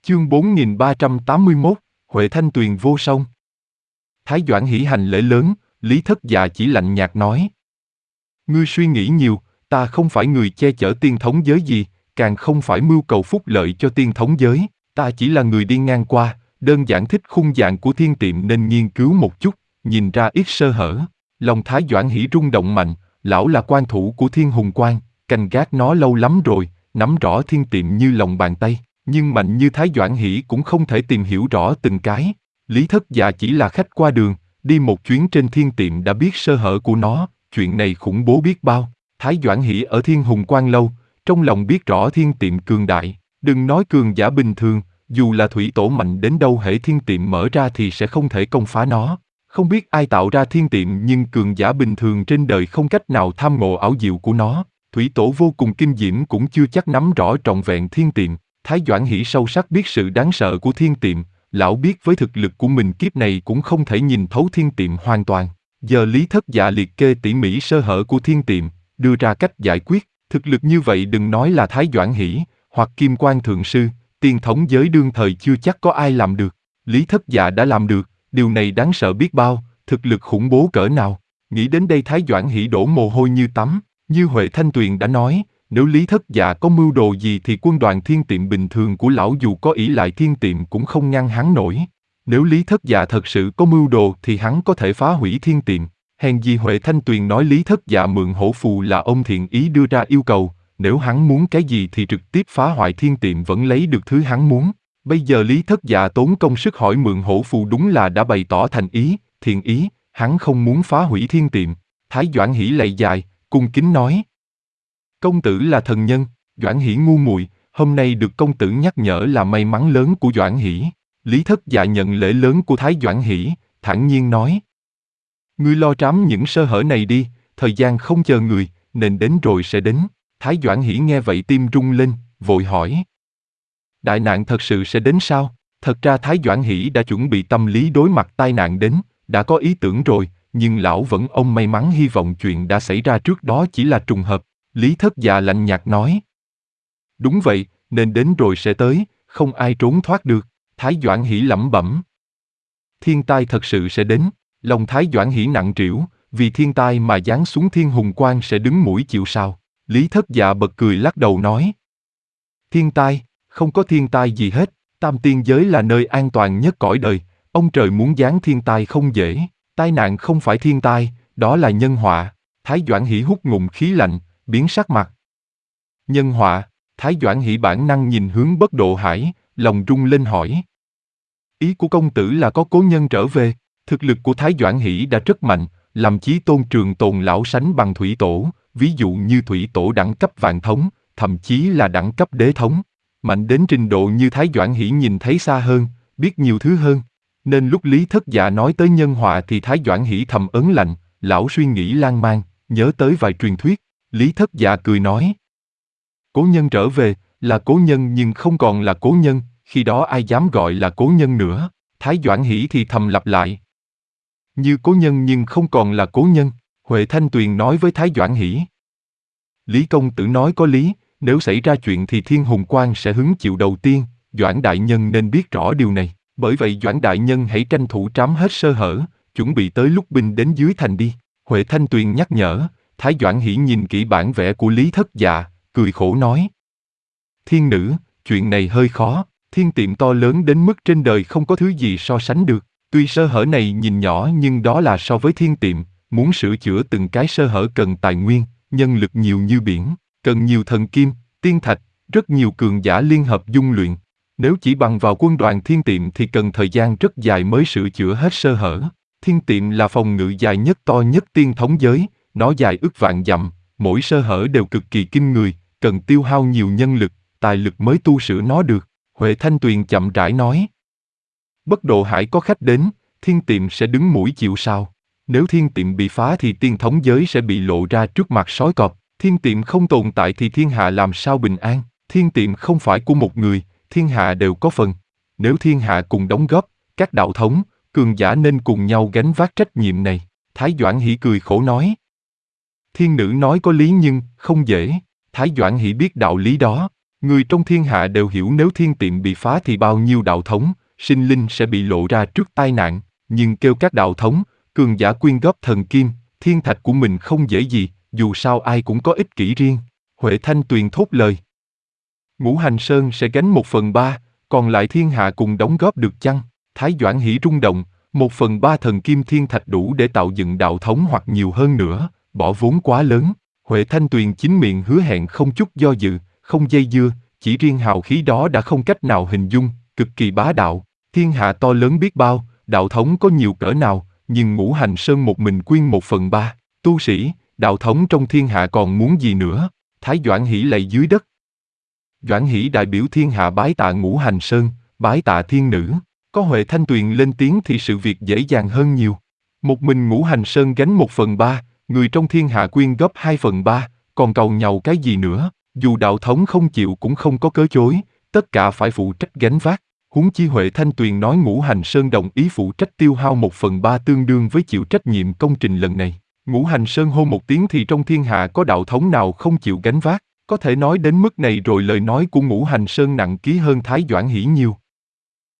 Chương 4381, Huệ Thanh Tuyền vô song. Thái Doãn hỉ hành lễ lớn, Lý Thất Dạ chỉ lạnh nhạt nói. Ngươi suy nghĩ nhiều, ta không phải người che chở tiên thống giới gì, càng không phải mưu cầu phúc lợi cho tiên thống giới, ta chỉ là người đi ngang qua, đơn giản thích khung dạng của thiên tiệm nên nghiên cứu một chút, nhìn ra ít sơ hở. Lòng Thái Doãn hỉ rung động mạnh, lão là quan thủ của Thiên Hùng Quan, canh gác nó lâu lắm rồi, nắm rõ thiên tiệm như lòng bàn tay. Nhưng mạnh như Thái Doãn hỉ cũng không thể tìm hiểu rõ từng cái. Lý Thất Dạ chỉ là khách qua đường, đi một chuyến trên thiên tiệm đã biết sơ hở của nó, chuyện này khủng bố biết bao. Thái Doãn hỉ ở Thiên Hùng Quan lâu, trong lòng biết rõ thiên tiệm cường đại, đừng nói cường giả bình thường, dù là thủy tổ mạnh đến đâu hễ thiên tiệm mở ra thì sẽ không thể công phá nó. Không biết ai tạo ra thiên tiệm nhưng cường giả bình thường trên đời không cách nào tham ngộ ảo diệu của nó. Thủy tổ vô cùng kinh diễm cũng chưa chắc nắm rõ trọn vẹn thiên tiệm. Thái Doãn hỉ sâu sắc biết sự đáng sợ của thiên tiệm, lão biết với thực lực của mình kiếp này cũng không thể nhìn thấu thiên tiệm hoàn toàn. Giờ Lý Thất Dạ liệt kê tỉ mỉ sơ hở của thiên tiệm, đưa ra cách giải quyết. Thực lực như vậy đừng nói là Thái Doãn hỉ, hoặc Kim Quan Thượng Sư, tiên thống giới đương thời chưa chắc có ai làm được. Lý Thất Dạ đã làm được, điều này đáng sợ biết bao, thực lực khủng bố cỡ nào. Nghĩ đến đây Thái Doãn hỉ đổ mồ hôi như tắm, như Huệ Thanh Tuyền đã nói. Nếu Lý Thất Dạ có mưu đồ gì thì quân đoàn thiên tiệm bình thường của lão dù có ỷ lại thiên tiệm cũng không ngăn hắn nổi. Nếu Lý Thất Dạ thật sự có mưu đồ thì hắn có thể phá hủy thiên tiệm. Hèn gì Huệ Thanh Tuyền nói Lý Thất Dạ mượn hổ phù là ông thiện ý đưa ra yêu cầu, nếu hắn muốn cái gì thì trực tiếp phá hoại thiên tiệm vẫn lấy được thứ hắn muốn. Bây giờ Lý Thất Dạ tốn công sức hỏi mượn hổ phù đúng là đã bày tỏ thành ý, thiện ý, hắn không muốn phá hủy thiên tiệm. Thái Doãn hỉ lạy dài, cung kính nói. Công tử là thần nhân, Doãn hỉ ngu muội, hôm nay được công tử nhắc nhở là may mắn lớn của Doãn hỉ. Lý Thất Dạ nhận lễ lớn của Thái Doãn hỉ, thản nhiên nói. Ngươi lo trám những sơ hở này đi, thời gian không chờ người, nên đến rồi sẽ đến. Thái Doãn hỉ nghe vậy tim rung lên, vội hỏi. Đại nạn thật sự sẽ đến sao? Thật ra Thái Doãn hỉ đã chuẩn bị tâm lý đối mặt tai nạn đến, đã có ý tưởng rồi, nhưng lão vẫn ông may mắn hy vọng chuyện đã xảy ra trước đó chỉ là trùng hợp. Lý Thất Dạ lạnh nhạt nói. Đúng vậy, nên đến rồi sẽ tới, không ai trốn thoát được. Thái Doãn hỉ lẩm bẩm. Thiên tai thật sự sẽ đến, lòng Thái Doãn hỉ nặng trĩu, vì thiên tai mà giáng xuống Thiên Hùng Quan sẽ đứng mũi chịu sào. Lý Thất Dạ bật cười lắc đầu nói. Thiên tai, không có thiên tai gì hết, Tam Tiên giới là nơi an toàn nhất cõi đời, ông trời muốn giáng thiên tai không dễ, tai nạn không phải thiên tai, đó là nhân họa. Thái Doãn hỉ hút ngụm khí lạnh, biến sắc mặt. Nhân họa, Thái Doãn hỉ bản năng nhìn hướng Bất Độ Hải, lòng rung lên hỏi. Ý của công tử là có cố nhân trở về, thực lực của Thái Doãn hỉ đã rất mạnh, làm chí tôn trường tồn lão sánh bằng thủy tổ, ví dụ như thủy tổ đẳng cấp vạn thống, thậm chí là đẳng cấp đế thống. Mạnh đến trình độ như Thái Doãn hỉ nhìn thấy xa hơn, biết nhiều thứ hơn. Nên lúc Lý Thất Dạ nói tới nhân họa thì Thái Doãn hỉ thầm ớn lạnh, lão suy nghĩ lan man, nhớ tới vài truyền thuyết. Lý Thất Dạ cười nói. Cố nhân trở về, là cố nhân nhưng không còn là cố nhân, khi đó ai dám gọi là cố nhân nữa. Thái Doãn hỉ thì thầm lặp lại. Như cố nhân nhưng không còn là cố nhân, Huệ Thanh Tuyền nói với Thái Doãn hỉ. Lý công tử nói có lý, nếu xảy ra chuyện thì Thiên Hùng Quan sẽ hứng chịu đầu tiên, Doãn đại nhân nên biết rõ điều này. Bởi vậy Doãn đại nhân hãy tranh thủ trám hết sơ hở, chuẩn bị tới lúc binh đến dưới thành đi. Huệ Thanh Tuyền nhắc nhở. Thái Doãn hỉ nhìn kỹ bản vẽ của Lý Thất Dạ, cười khổ nói. Thiên nữ, chuyện này hơi khó, thiên tiệm to lớn đến mức trên đời không có thứ gì so sánh được. Tuy sơ hở này nhìn nhỏ nhưng đó là so với thiên tiệm, muốn sửa chữa từng cái sơ hở cần tài nguyên, nhân lực nhiều như biển, cần nhiều thần kim, tiên thạch, rất nhiều cường giả liên hợp dung luyện. Nếu chỉ bằng vào quân đoàn thiên tiệm thì cần thời gian rất dài mới sửa chữa hết sơ hở. Thiên tiệm là phòng ngự dài nhất to nhất tiên thống giới. Nó dài ức vạn dặm, mỗi sơ hở đều cực kỳ kinh người, cần tiêu hao nhiều nhân lực, tài lực mới tu sửa nó được. Huệ Thanh Tuyền chậm rãi nói. Bất Độ Hải có khách đến, thiên tiệm sẽ đứng mũi chịu sào. Nếu thiên tiệm bị phá thì tiên thống giới sẽ bị lộ ra trước mặt sói cọp. Thiên tiệm không tồn tại thì thiên hạ làm sao bình an. Thiên tiệm không phải của một người, thiên hạ đều có phần. Nếu thiên hạ cùng đóng góp, các đạo thống, cường giả nên cùng nhau gánh vác trách nhiệm này. Thái Doãn hỉ cười khổ nói. Thiên nữ nói có lý nhưng không dễ. Thái Doãn hỉ biết đạo lý đó, Người trong thiên hạ đều hiểu nếu thiên tiệm bị phá thì bao nhiêu đạo thống, sinh linh sẽ bị lộ ra trước tai nạn, nhưng kêu các đạo thống, cường giả quyên góp thần kim, thiên thạch của mình không dễ gì, dù sao ai cũng có ích kỷ riêng. Huệ Thanh Tuyền thốt lời. Ngũ Hành Sơn sẽ gánh 1/3, còn lại thiên hạ cùng đóng góp được chăng? Thái Doãn Hỷ rung động, 1/3 thần kim thiên thạch đủ để tạo dựng đạo thống hoặc nhiều hơn nữa, bỏ vốn quá lớn. Huệ Thanh Tuyền chính miệng hứa hẹn không chút do dự, không dây dưa, chỉ riêng hào khí đó đã không cách nào hình dung, cực kỳ bá đạo. Thiên hạ to lớn biết bao, đạo thống có nhiều cỡ nào, nhưng Ngũ Hành Sơn một mình quyên 1/3, tu sĩ, đạo thống trong thiên hạ còn muốn gì nữa? Thái Doãn Hỷ lạy dưới đất. Doãn Hỷ đại biểu thiên hạ bái tạ Ngũ Hành Sơn, bái tạ thiên nữ. Có Huệ Thanh Tuyền lên tiếng thì sự việc dễ dàng hơn nhiều. Một mình Ngũ Hành Sơn gánh 1/3, người trong thiên hạ quyên góp 2/3, còn cầu nhau cái gì nữa? Dù đạo thống không chịu cũng không có cớ chối, tất cả phải phụ trách gánh vác. Huống chi Huệ Thanh Tuyền nói Ngũ Hành Sơn đồng ý phụ trách tiêu hao 1/3 tương đương với chịu trách nhiệm công trình lần này. Ngũ Hành Sơn hô một tiếng thì trong thiên hạ có đạo thống nào không chịu gánh vác? Có thể nói đến mức này rồi lời nói của Ngũ Hành Sơn nặng ký hơn Thái Doãn Hỷ nhiều.